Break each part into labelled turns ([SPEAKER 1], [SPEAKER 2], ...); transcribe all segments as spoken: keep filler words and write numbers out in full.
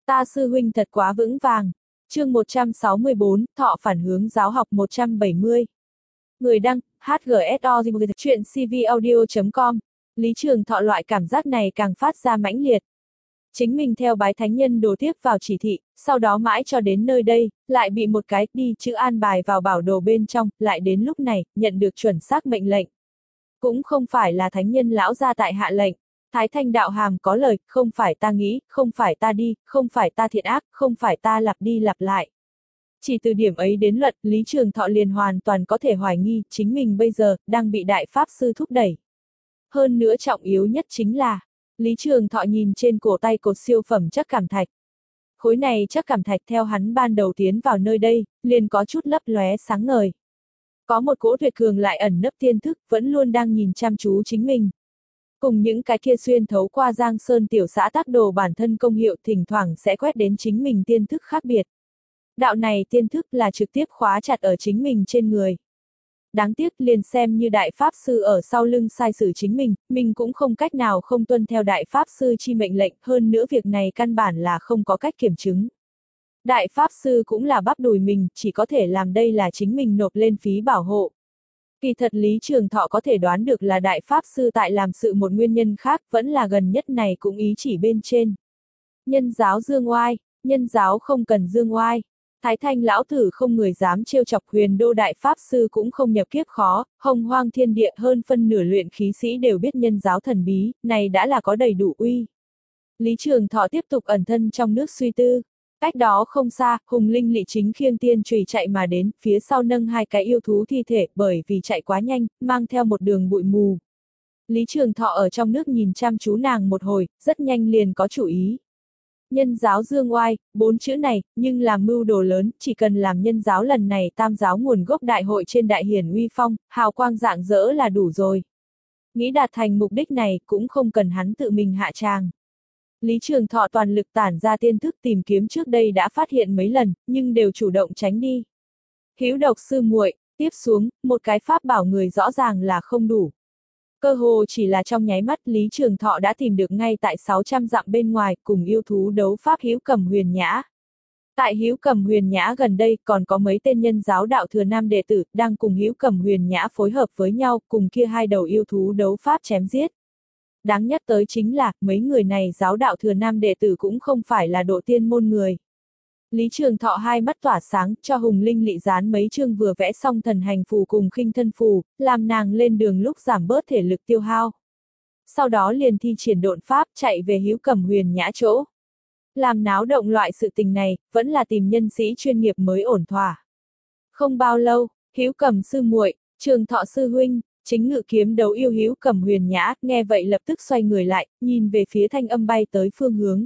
[SPEAKER 1] Ta sư huynh thật quá vững vàng. Chương một trăm sáu mươi bốn, Thọ phản hướng giáo học một trăm bảy mươi. Người đăng, hát giê ét o chuyện c v audio chấm com. Lý Trường Thọ loại cảm giác này càng phát ra mãnh liệt. Chính mình theo bái thánh nhân đồ tiếp vào chỉ thị, sau đó mãi cho đến nơi đây, lại bị một cái đi chữ an bài vào bảo đồ bên trong, lại đến lúc này, nhận được chuẩn xác mệnh lệnh. Cũng không phải là thánh nhân lão gia tại hạ lệnh. Thái Thanh đạo hàm có lời, không phải ta nghĩ, không phải ta đi, không phải ta thiện ác, không phải ta lặp đi lặp lại. Chỉ từ điểm ấy đến luận, Lý Trường Thọ liền hoàn toàn có thể hoài nghi, chính mình bây giờ, đang bị Đại Pháp Sư thúc đẩy. Hơn nữa trọng yếu nhất chính là, Lý Trường Thọ nhìn trên cổ tay cột siêu phẩm chắc cảm thạch. Khối này chắc cảm thạch theo hắn ban đầu tiến vào nơi đây, liền có chút lấp lóe sáng ngời. Có một cỗ tuyệt cường lại ẩn nấp tiên thức, vẫn luôn đang nhìn chăm chú chính mình. Cùng những cái kia xuyên thấu qua Giang Sơn tiểu xã tác đồ bản thân công hiệu thỉnh thoảng sẽ quét đến chính mình tiên thức khác biệt. Đạo này tiên thức là trực tiếp khóa chặt ở chính mình trên người. Đáng tiếc liền xem như Đại Pháp Sư ở sau lưng sai sử chính mình, mình cũng không cách nào không tuân theo Đại Pháp Sư chi mệnh lệnh, hơn nữa việc này căn bản là không có cách kiểm chứng. Đại Pháp Sư cũng là bắp đùi mình, chỉ có thể làm đây là chính mình nộp lên phí bảo hộ. Kỳ thật Lý Trường Thọ có thể đoán được là Đại Pháp Sư tại làm sự một nguyên nhân khác, vẫn là gần nhất này cũng ý chỉ bên trên. Nhân giáo dương oai, nhân giáo không cần dương oai. Thái Thanh lão tử không người dám trêu chọc Huyền Đô Đại Pháp Sư cũng không nhập kiếp khó, hồng hoang thiên địa hơn phân nửa luyện khí sĩ đều biết nhân giáo thần bí, này đã là có đầy đủ uy. Lý Trường Thọ tiếp tục ẩn thân trong nước suy tư. Cách đó không xa, Hùng Linh Lị chính khiêng tiên chùy chạy mà đến, phía sau nâng hai cái yêu thú thi thể, bởi vì chạy quá nhanh, mang theo một đường bụi mù. Lý Trường Thọ ở trong nước nhìn chăm chú nàng một hồi, rất nhanh liền có chủ ý. Nhân giáo dương oai, bốn chữ này, nhưng làm mưu đồ lớn, chỉ cần làm nhân giáo lần này tam giáo nguồn gốc đại hội trên đại hiển uy phong, hào quang rạng rỡ là đủ rồi. Nghĩ đạt thành mục đích này, cũng không cần hắn tự mình hạ tràng. Lý Trường Thọ toàn lực tản ra tiên thức tìm kiếm trước đây đã phát hiện mấy lần, nhưng đều chủ động tránh đi. Hữu độc sư muội, tiếp xuống, một cái pháp bảo người rõ ràng là không đủ. Cơ hồ chỉ là trong nháy mắt Lý Trường Thọ đã tìm được ngay tại sáu trăm dặm bên ngoài cùng yêu thú đấu pháp Hữu Cầm Huyền Nhã. Tại Hữu Cầm Huyền Nhã gần đây còn có mấy tên nhân giáo đạo thừa nam đệ tử đang cùng Hữu Cầm Huyền Nhã phối hợp với nhau cùng kia hai đầu yêu thú đấu pháp chém giết. Đáng nhắc tới chính là, mấy người này giáo đạo thừa nam đệ tử cũng không phải là độ tiên môn người. Lý Trường Thọ hai mắt tỏa sáng, cho Hùng Linh Lị dán mấy chương vừa vẽ xong thần hành phù cùng khinh thân phù, làm nàng lên đường lúc giảm bớt thể lực tiêu hao. Sau đó liền thi triển độn pháp chạy về Hữu Cầm Huyền Nhã chỗ. Làm náo động loại sự tình này, vẫn là tìm nhân sĩ chuyên nghiệp mới ổn thỏa. Không bao lâu, Hữu Cầm sư muội, Trường Thọ sư huynh, chính ngự kiếm đấu yêu Hữu Cầm Huyền Nhã, nghe vậy lập tức xoay người lại, nhìn về phía thanh âm bay tới phương hướng.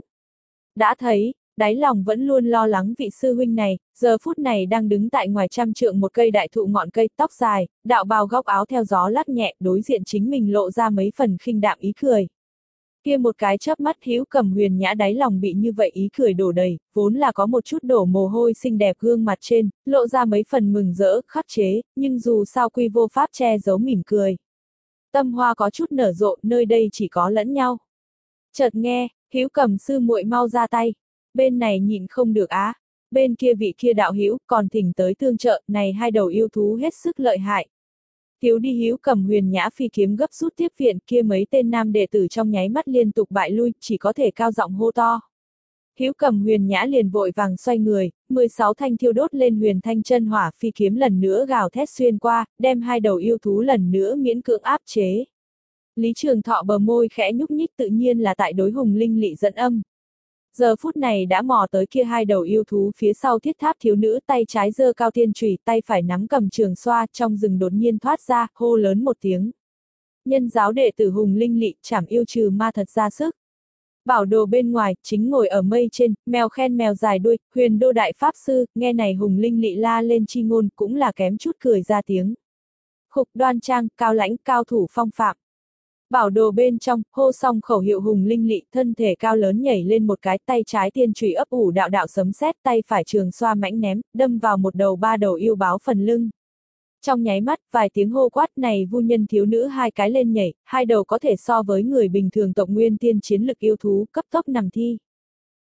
[SPEAKER 1] Đã thấy, đáy lòng vẫn luôn lo lắng vị sư huynh này, giờ phút này đang đứng tại ngoài trăm trượng một cây đại thụ ngọn cây, tóc dài, đạo bào góc áo theo gió lắc nhẹ, đối diện chính mình lộ ra mấy phần khinh đạm ý cười. Kia một cái chớp mắt Hữu Cầm Huyền Nhã đáy lòng bị như vậy ý cười đổ đầy, vốn là có một chút đổ mồ hôi xinh đẹp gương mặt trên, lộ ra mấy phần mừng rỡ, khắc chế, nhưng dù sao quy vô pháp che giấu mỉm cười. Tâm hoa có chút nở rộ, nơi đây chỉ có lẫn nhau. Chợt nghe, Hữu Cầm sư muội mau ra tay. Bên này nhịn không được á, bên kia vị kia đạo hữu còn thỉnh tới tương trợ, này hai đầu yêu thú hết sức lợi hại. Thiếu đi Hữu Cầm Huyền Nhã phi kiếm gấp rút tiếp viện, kia mấy tên nam đệ tử trong nháy mắt liên tục bại lui, chỉ có thể cao giọng hô to. Hữu Cầm Huyền Nhã liền vội vàng xoay người, mười sáu thanh thiêu đốt lên huyền thanh chân hỏa phi kiếm lần nữa gào thét xuyên qua, đem hai đầu yêu thú lần nữa miễn cưỡng áp chế. Lý Trường Thọ bờ môi khẽ nhúc nhích, tự nhiên là tại đối Hùng Linh Lị dẫn âm. Giờ phút này đã mò tới kia hai đầu yêu thú phía sau thiết tháp thiếu nữ, tay trái giơ cao tiên chùy, tay phải nắm cầm trường xoa, trong rừng đột nhiên thoát ra, hô lớn một tiếng. Nhân giáo đệ tử Hùng Linh Lị, trảm yêu trừ ma thật ra sức. Bảo đồ bên ngoài, chính ngồi ở mây trên, mèo khen mèo dài đuôi, Huyền Đô Đại Pháp Sư, nghe này Hùng Linh Lị la lên chi ngôn, cũng là kém chút cười ra tiếng. Khục đoan trang, cao lãnh, cao thủ phong phạm. Bảo đồ bên trong, hô xong khẩu hiệu Hùng Linh Lị, thân thể cao lớn nhảy lên một cái, tay trái tiên chùy ấp ủ đạo đạo sấm sét, tay phải trường xoa mãnh ném, đâm vào một đầu ba đầu yêu báo phần lưng. Trong nháy mắt, vài tiếng hô quát này vu nhân thiếu nữ hai cái lên nhảy, hai đầu có thể so với người bình thường tộc nguyên tiên chiến lực yêu thú, cấp tốc nằm thi.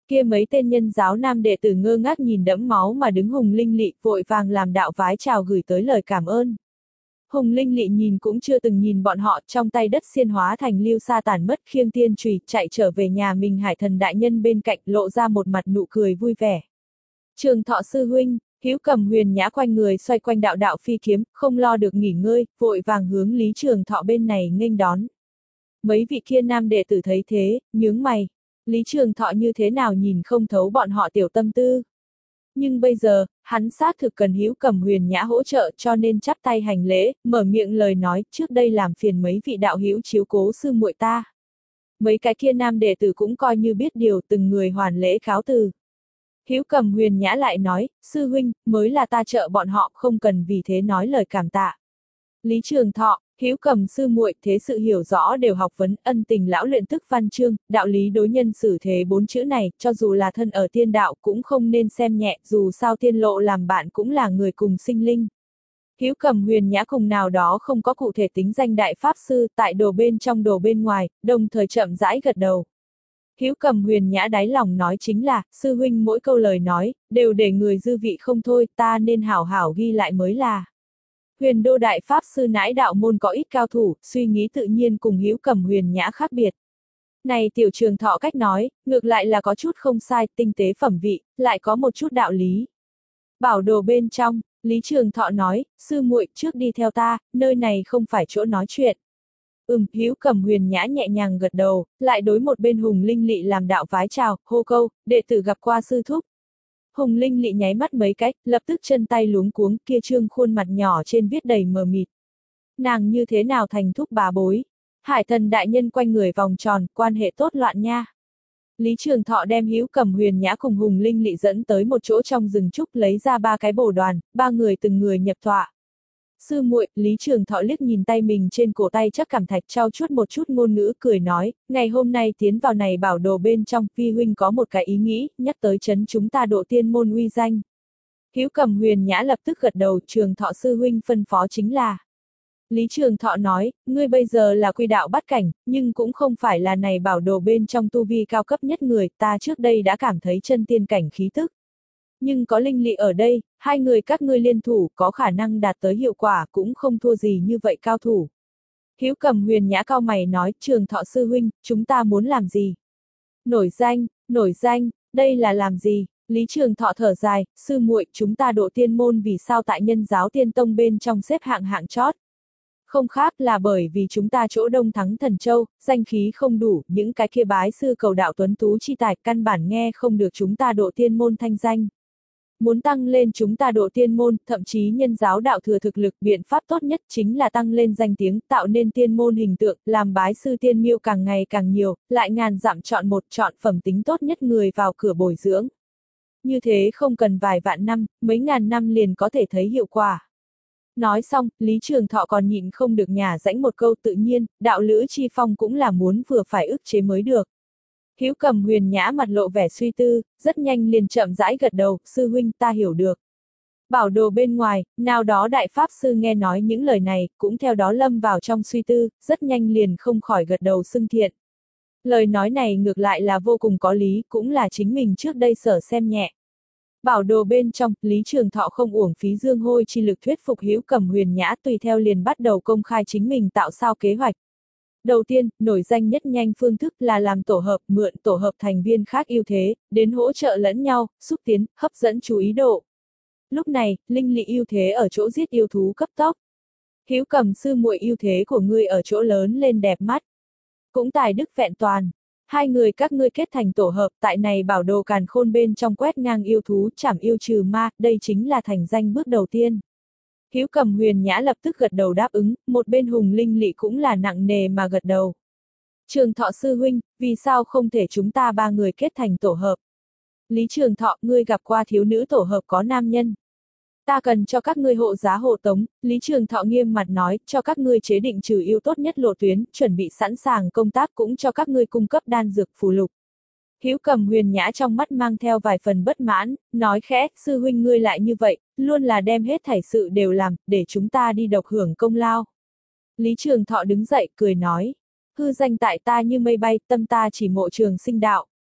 [SPEAKER 1] Kia mấy tên nhân giáo nam đệ tử ngơ ngác nhìn đẫm máu mà đứng Hùng Linh Lị, vội vàng làm đạo vái chào gửi tới lời cảm ơn. Hùng Linh Lị nhìn cũng chưa từng nhìn bọn họ, trong tay đất xiên hóa thành lưu sa tản mất khiêng tiên chùy, chạy trở về nhà mình Hải Thần đại nhân bên cạnh, lộ ra một mặt nụ cười vui vẻ. Trường Thọ sư huynh, Hữu Cầm Huyền Nhã quanh người xoay quanh đạo đạo phi kiếm, không lo được nghỉ ngơi, vội vàng hướng Lý Trường Thọ bên này nghênh đón. Mấy vị kia nam đệ tử thấy thế, nhướng mày. Lý Trường Thọ như thế nào nhìn không thấu bọn họ tiểu tâm tư. Nhưng bây giờ, hắn xác thực cần Hữu Cầm Huyền Nhã hỗ trợ, cho nên chắp tay hành lễ, mở miệng lời nói, trước đây làm phiền mấy vị đạo hữu chiếu cố sư muội ta. Mấy cái kia nam đệ tử cũng coi như biết điều, từng người hoàn lễ cáo từ. Hữu Cầm Huyền Nhã lại nói, sư huynh, mới là ta trợ bọn họ, không cần vì thế nói lời cảm tạ. Lý Trường Thọ, Hữu Cầm sư muội, thế sự hiểu rõ đều học vấn, ân tình lão luyện thức văn chương, đạo lý đối nhân xử thế bốn chữ này, cho dù là thân ở tiên đạo cũng không nên xem nhẹ, dù sao tiên lộ làm bạn cũng là người cùng sinh linh. Hữu Cầm Huyền Nhã cùng nào đó không có cụ thể tính danh đại pháp sư, tại đồ bên trong đồ bên ngoài, đồng thời chậm rãi gật đầu. Hữu Cầm Huyền Nhã đáy lòng nói chính là, sư huynh mỗi câu lời nói, đều để người dư vị không thôi, ta nên hảo hảo ghi lại mới là. Huyền Đô đại pháp sư nãi đạo môn có ít cao thủ, suy nghĩ tự nhiên cùng Hữu Cầm Huyền Nhã khác biệt. Này tiểu Trường Thọ cách nói, ngược lại là có chút không sai, tinh tế phẩm vị, lại có một chút đạo lý. Bảo đồ bên trong, Lý Trường Thọ nói, sư muội trước đi theo ta, nơi này không phải chỗ nói chuyện. Ừm, Hữu Cầm Huyền Nhã nhẹ nhàng gật đầu, lại đối một bên Hùng Linh Lị làm đạo vái chào, hô câu, đệ tử gặp qua sư thúc. Hùng Linh Lị nháy mắt mấy cách, lập tức chân tay luống cuống, kia trương khuôn mặt nhỏ trên viết đầy mờ mịt. Nàng như thế nào thành thúc bà bối? Hải Thần đại nhân quanh người vòng tròn, quan hệ tốt loạn nha. Lý Trường Thọ đem Hữu Cầm Huyền Nhã cùng Hùng Linh Lị dẫn tới một chỗ trong rừng trúc, lấy ra ba cái bồ đoàn, ba người từng người nhập tọa. Sư muội, Lý Trường Thọ liếc nhìn tay mình trên cổ tay chắc cảm thạch, trao chuốt một chút ngôn ngữ, cười nói, ngày hôm nay tiến vào này bảo đồ bên trong, vi huynh có một cái ý nghĩ, nhắc tới chấn chúng ta độ tiên môn uy danh. Hữu Cầm Huyền Nhã lập tức gật đầu, Trường Thọ sư huynh phân phó chính là. Lý Trường Thọ nói, ngươi bây giờ là quy đạo bát cảnh, nhưng cũng không phải là này bảo đồ bên trong tu vi cao cấp nhất người, ta trước đây đã cảm thấy chân tiên cảnh khí tức. Nhưng có Linh Lị ở đây, hai người các ngươi liên thủ có khả năng đạt tới hiệu quả cũng không thua gì như vậy cao thủ. Hữu Cầm Huyền Nhã cao mày nói, Trường Thọ sư huynh, chúng ta muốn làm gì? Nổi danh, nổi danh, đây là làm gì? Lý Trường Thọ thở dài, sư muội, chúng ta độ tiên môn vì sao tại nhân giáo tiên tông bên trong xếp hạng hạng chót? Không khác là bởi vì chúng ta chỗ đông thắng thần châu, danh khí không đủ, những cái kia bái sư cầu đạo tuấn tú chi tài căn bản nghe không được chúng ta độ tiên môn thanh danh. Muốn tăng lên chúng ta độ tiên môn, thậm chí nhân giáo đạo thừa thực lực, biện pháp tốt nhất chính là tăng lên danh tiếng, tạo nên tiên môn hình tượng, làm bái sư tiên miêu càng ngày càng nhiều, lại ngàn dặm chọn một, chọn phẩm tính tốt nhất người vào cửa bồi dưỡng. Như thế không cần vài vạn năm, mấy ngàn năm liền có thể thấy hiệu quả. Nói xong, Lý Trường Thọ còn nhịn không được nhả rãnh một câu, tự nhiên, đạo lữ chi phong cũng là muốn vừa phải ức chế mới được. Hữu Cầm Huyền Nhã mặt lộ vẻ suy tư, rất nhanh liền chậm rãi gật đầu, sư huynh ta hiểu được. Bảo đồ bên ngoài, nào đó đại pháp sư nghe nói những lời này, cũng theo đó lâm vào trong suy tư, rất nhanh liền không khỏi gật đầu xưng thiện. Lời nói này ngược lại là vô cùng có lý, cũng là chính mình trước đây sở xem nhẹ. Bảo đồ bên trong, Lý Trường Thọ không uổng phí dương hôi chi lực thuyết phục Hữu Cầm Huyền Nhã, tùy theo liền bắt đầu công khai chính mình tạo sao kế hoạch. Đầu tiên, nổi danh nhất nhanh phương thức là làm tổ hợp, mượn tổ hợp thành viên khác ưu thế, đến hỗ trợ lẫn nhau, xúc tiến, hấp dẫn chú ý độ. Lúc này, Linh Lị ưu thế ở chỗ giết yêu thú cấp tốc. Hữu Cầm sư muội ưu thế của ngươi ở chỗ lớn lên đẹp mắt. Cũng tài đức vẹn toàn. Hai người các ngươi kết thành tổ hợp, tại này bảo đồ càn khôn bên trong quét ngang yêu thú, chảm yêu trừ ma, đây chính là thành danh bước đầu tiên. Hữu Cầm Huyền Nhã lập tức gật đầu đáp ứng, một bên Hùng Linh Lị cũng là nặng nề mà gật đầu. Trường Thọ sư huynh, vì sao không thể chúng ta ba người kết thành tổ hợp? Lý Trường Thọ, ngươi gặp qua thiếu nữ tổ hợp có nam nhân. Ta cần cho các ngươi hộ giá hộ tống, Lý Trường Thọ nghiêm mặt nói, cho các ngươi chế định trừ yêu tốt nhất lộ tuyến, chuẩn bị sẵn sàng công tác, cũng cho các ngươi cung cấp đan dược phù lục. Hữu Cầm Huyền Nhã trong mắt mang theo vài phần bất mãn, nói khẽ, sư huynh ngươi lại như vậy, luôn là đem hết thảy sự đều làm, để chúng ta đi độc hưởng công lao. Lý Trường Thọ đứng dậy, cười nói, hư danh tại ta như mây bay, tâm ta chỉ mộ trường sinh đạo.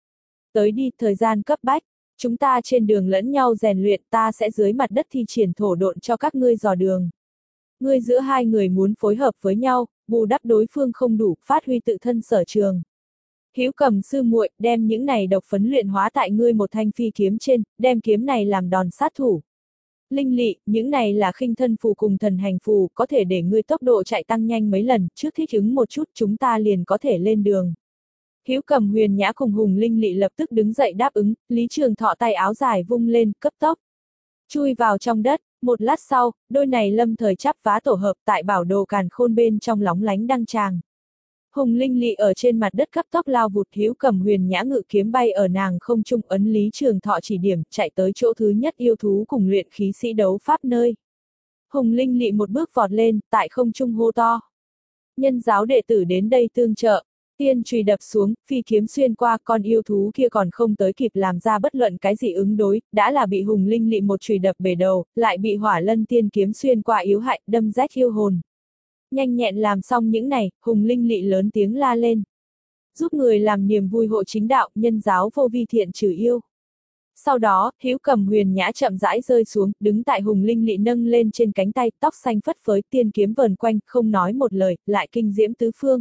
[SPEAKER 1] Tới đi, thời gian cấp bách. Chúng ta trên đường lẫn nhau rèn luyện, ta sẽ dưới mặt đất thi triển thổ độn cho các ngươi dò đường. Ngươi giữa hai người muốn phối hợp với nhau, bù đắp đối phương không đủ, phát huy tự thân sở trường. Hữu Cầm sư muội, đem những này độc phấn luyện hóa tại ngươi một thanh phi kiếm trên, đem kiếm này làm đòn sát thủ. Linh Lị, những này là khinh thân phù cùng thần hành phù, có thể để ngươi tốc độ chạy tăng nhanh mấy lần, trước thích ứng một chút chúng ta liền có thể lên đường. Hữu Cầm Huyền Nhã cùng Hùng Linh Lị lập tức đứng dậy đáp ứng, Lý Trường Thọ tay áo dài vung lên, cấp tốc chui vào trong đất. Một lát sau, đôi này lâm thời chắp vá tổ hợp tại bảo đồ càn khôn bên trong lóng lánh đăng tràng. Hùng Linh Lị ở trên mặt đất cấp tốc lao vụt, Hữu Cầm Huyền Nhã ngự kiếm bay ở nàng không trung, ấn Lý Trường Thọ chỉ điểm, chạy tới chỗ thứ nhất yêu thú cùng luyện khí sĩ đấu pháp nơi. Hùng Linh Lị một bước vọt lên, tại không trung hô to. Nhân giáo đệ tử đến đây tương trợ. Tiên chùy đập xuống, phi kiếm xuyên qua, con yêu thú kia còn không tới kịp làm ra bất luận cái gì ứng đối, đã là bị Hùng Linh Lị một chùy đập bể đầu, lại bị Hỏa Lân tiên kiếm xuyên qua yếu hại, đâm rách yêu hồn. Nhanh nhẹn làm xong những này, Hùng Linh Lị lớn tiếng la lên. Giúp người làm niềm vui hộ chính đạo, nhân giáo vô vi thiện trừ yêu. Sau đó, Hữu Cầm Huyền Nhã chậm rãi rơi xuống, đứng tại Hùng Linh Lị nâng lên trên cánh tay, tóc xanh phất phới, tiên kiếm vờn quanh, không nói một lời, lại kinh diễm tứ phương.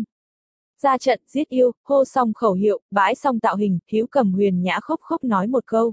[SPEAKER 1] Ra trận, giết yêu, hô xong khẩu hiệu, bãi xong tạo hình, Hữu Cầm Huyền Nhã khốc khốc nói một câu.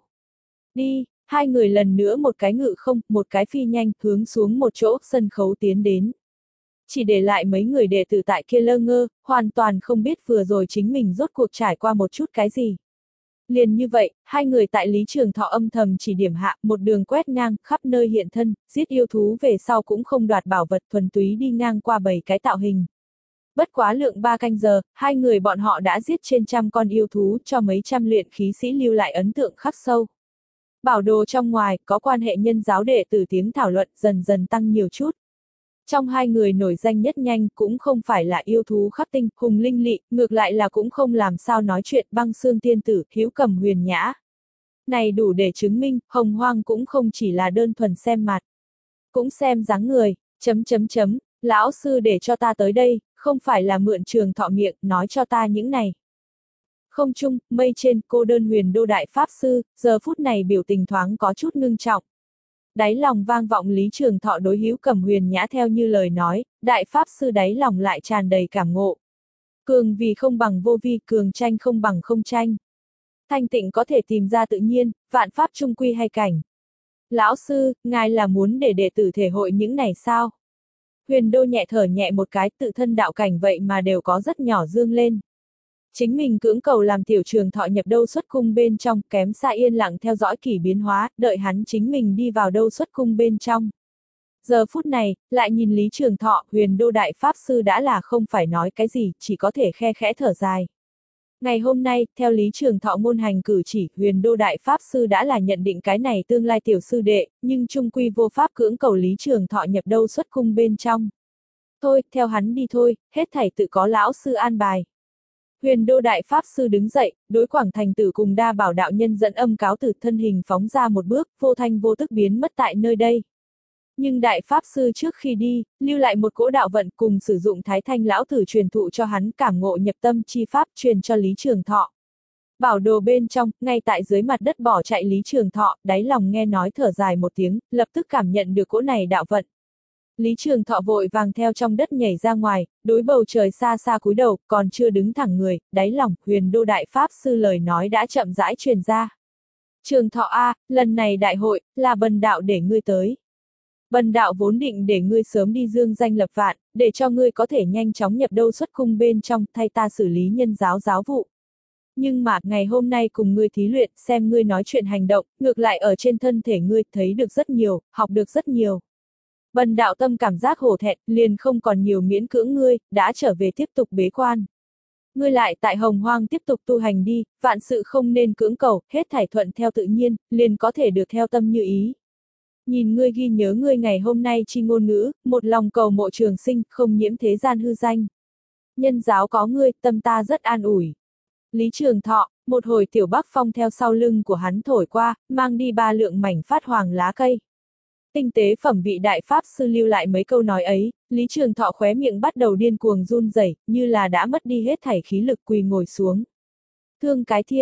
[SPEAKER 1] Đi, hai người lần nữa một cái ngự không, một cái phi nhanh, hướng xuống một chỗ sân khấu tiến đến. Chỉ để lại mấy người đệ tử tại kia lơ ngơ, hoàn toàn không biết vừa rồi chính mình rốt cuộc trải qua một chút cái gì. Liền như vậy, hai người tại Lý Trường Thọ âm thầm chỉ điểm hạ, một đường quét ngang, khắp nơi hiện thân, giết yêu thú về sau cũng không đoạt bảo vật, thuần túy đi ngang qua bảy cái tạo hình. Bất quá lượng ba canh giờ, hai người bọn họ đã giết trên trăm con yêu thú, cho mấy trăm luyện khí sĩ lưu lại ấn tượng khắc sâu. Bảo đồ trong ngoài, có quan hệ nhân giáo đệ tử tiếng thảo luận dần dần tăng nhiều chút. Trong hai người nổi danh nhất nhanh cũng không phải là yêu thú khắc tinh, Hùng Linh Lị, ngược lại là cũng không làm sao nói chuyện, Băng Xương tiên tử, Hữu Cầm Huyền Nhã. Này đủ để chứng minh, Hồng Hoang cũng không chỉ là đơn thuần xem mặt. Cũng xem dáng người, chấm chấm chấm, lão sư để cho ta tới đây, không phải là mượn Trường Thọ miệng, nói cho ta những này. Không trung, mây trên, cô đơn Huyền Đô Đại Pháp Sư, giờ phút này biểu tình thoáng có chút ngưng trọng. Đáy lòng vang vọng Lý Trường Thọ đối Hữu Cầm Huyền Nhã theo như lời nói, Đại Pháp Sư đáy lòng lại tràn đầy cảm ngộ. Cường vì không bằng vô vi, cường tranh không bằng không tranh. Thanh tịnh có thể tìm ra tự nhiên, vạn pháp trung quy hay cảnh. Lão sư, ngài là muốn để đệ tử thể hội những này sao? Huyền Đô nhẹ thở nhẹ một cái, tự thân đạo cảnh vậy mà đều có rất nhỏ dương lên. Chính mình cưỡng cầu làm tiểu Trường Thọ nhập đâu xuất cung bên trong, kém xa yên lặng theo dõi kỷ biến hóa, đợi hắn chính mình đi vào đâu xuất cung bên trong. Giờ phút này, lại nhìn Lý Trường Thọ, Huyền Đô Đại Pháp Sư đã là không phải nói cái gì, chỉ có thể khe khẽ thở dài. Ngày hôm nay, theo Lý Trường Thọ ngôn hành cử chỉ, Huyền Đô Đại Pháp Sư đã là nhận định cái này tương lai tiểu sư đệ, nhưng trung quy vô pháp cưỡng cầu Lý Trường Thọ nhập đâu xuất cung bên trong. Thôi, theo hắn đi thôi, hết thảy tự có lão sư an bài. Huyền Đô Đại Pháp Sư đứng dậy, đối Quảng Thành Tử cùng Đa Bảo đạo nhân dẫn âm cáo từ thân hình phóng ra một bước, vô thanh vô tức biến mất tại nơi đây. Nhưng Đại Pháp Sư trước khi đi, lưu lại một cỗ đạo vận cùng sử dụng Thái Thanh lão tử truyền thụ cho hắn cảm ngộ nhập tâm chi pháp truyền cho Lý Trường Thọ. Bảo đồ bên trong, ngay tại dưới mặt đất bỏ chạy Lý Trường Thọ, đáy lòng nghe nói thở dài một tiếng, lập tức cảm nhận được cỗ này đạo vận. Lý Trường Thọ vội vàng theo trong đất nhảy ra ngoài, đối bầu trời xa xa cúi đầu, còn chưa đứng thẳng người, đáy lòng, Huyền Đô Đại Pháp Sư lời nói đã chậm rãi truyền ra. Trường Thọ A, lần này đại hội, là bần đạo để ngươi tới. Bần đạo vốn định để ngươi sớm đi dương danh lập vạn, để cho ngươi có thể nhanh chóng nhập đâu xuất cung bên trong, thay ta xử lý nhân giáo giáo vụ. Nhưng mà, ngày hôm nay cùng ngươi thí luyện, xem ngươi nói chuyện hành động, ngược lại ở trên thân thể ngươi, thấy được rất nhiều, học được rất nhiều. Bần đạo tâm cảm giác hổ thẹn, liền không còn nhiều miễn cưỡng ngươi, đã trở về tiếp tục bế quan. Ngươi lại tại Hồng Hoang tiếp tục tu hành đi, vạn sự không nên cưỡng cầu, hết thảy thuận theo tự nhiên, liền có thể được theo tâm như ý. Nhìn ngươi ghi nhớ ngươi ngày hôm nay chi ngôn ngữ, một lòng cầu mộ trường sinh, không nhiễm thế gian hư danh. Nhân giáo có ngươi, tâm ta rất an ủi. Lý Trường Thọ, một hồi tiểu bắc phong theo sau lưng của hắn thổi qua, mang đi ba lượng mảnh phát hoàng lá cây. Tinh tế phẩm vị Đại Pháp Sư lưu lại mấy câu nói ấy, Lý Trường Thọ khóe miệng bắt đầu điên cuồng run rẩy, như là đã mất đi hết thảy khí lực quỳ ngồi xuống. Thương cái thiên,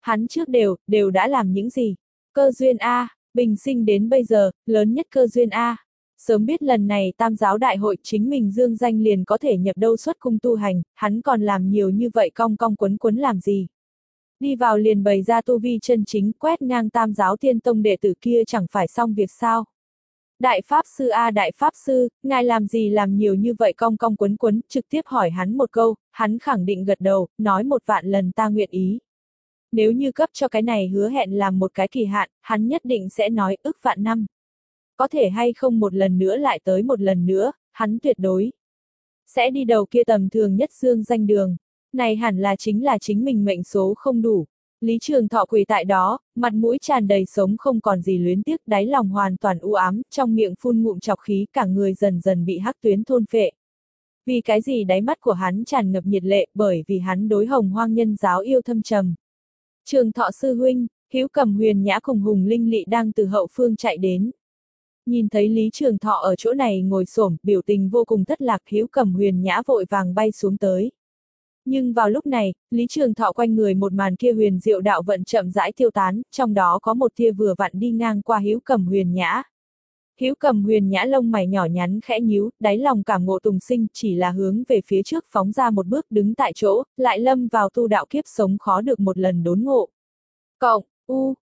[SPEAKER 1] Hắn trước đều, đều đã làm những gì? Cơ duyên A, bình sinh đến bây giờ, lớn nhất cơ duyên A. Sớm biết lần này tam giáo đại hội chính mình dương danh liền có thể nhập đâu xuất cung tu hành, hắn còn làm nhiều như vậy cong cong quấn quấn làm gì? Đi vào liền bày ra tu vi chân chính, quét ngang tam giáo tiên tông đệ tử kia chẳng phải xong việc sao? Đại Pháp Sư A Đại Pháp Sư, ngài làm gì làm nhiều như vậy cong cong quấn quấn, trực tiếp hỏi hắn một câu, hắn khẳng định gật đầu, nói một vạn lần ta nguyện ý. Nếu như cấp cho cái này hứa hẹn làm một cái kỳ hạn, hắn nhất định sẽ nói ức vạn năm. Có thể hay không một lần nữa lại tới một lần nữa, hắn tuyệt đối sẽ đi đầu kia tầm thường nhất dương danh đường. Này hẳn là chính là chính mình mệnh số không đủ. Lý Trường Thọ quỳ tại đó, mặt mũi tràn đầy sống không còn gì luyến tiếc, đáy lòng hoàn toàn u ám, trong miệng phun ngụm chọc khí, cả người dần dần bị hắc tuyến thôn phệ. Vì cái gì đáy mắt của hắn tràn ngập nhiệt lệ, bởi vì hắn đối Hồng Hoang Nhân giáo yêu thâm trầm. Trường Thọ sư huynh, Hữu Cầm Huyền Nhã cùng Hùng Linh Lị đang từ hậu phương chạy đến. Nhìn thấy Lý Trường Thọ ở chỗ này ngồi xổm, biểu tình vô cùng thất lạc, Hữu Cầm Huyền Nhã vội vàng bay xuống tới. Nhưng vào lúc này, Lý Trường Thọ quanh người một màn kia huyền diệu đạo vận chậm rãi tiêu tán, trong đó có một tia vừa vặn đi ngang qua Hữu Cầm Huyền Nhã. Hữu Cầm Huyền Nhã lông mày nhỏ nhắn khẽ nhíu, đáy lòng cảm ngộ tùng sinh, chỉ là hướng về phía trước phóng ra một bước đứng tại chỗ, lại lâm vào tu đạo kiếp sống khó được một lần đốn ngộ. Cộng, u,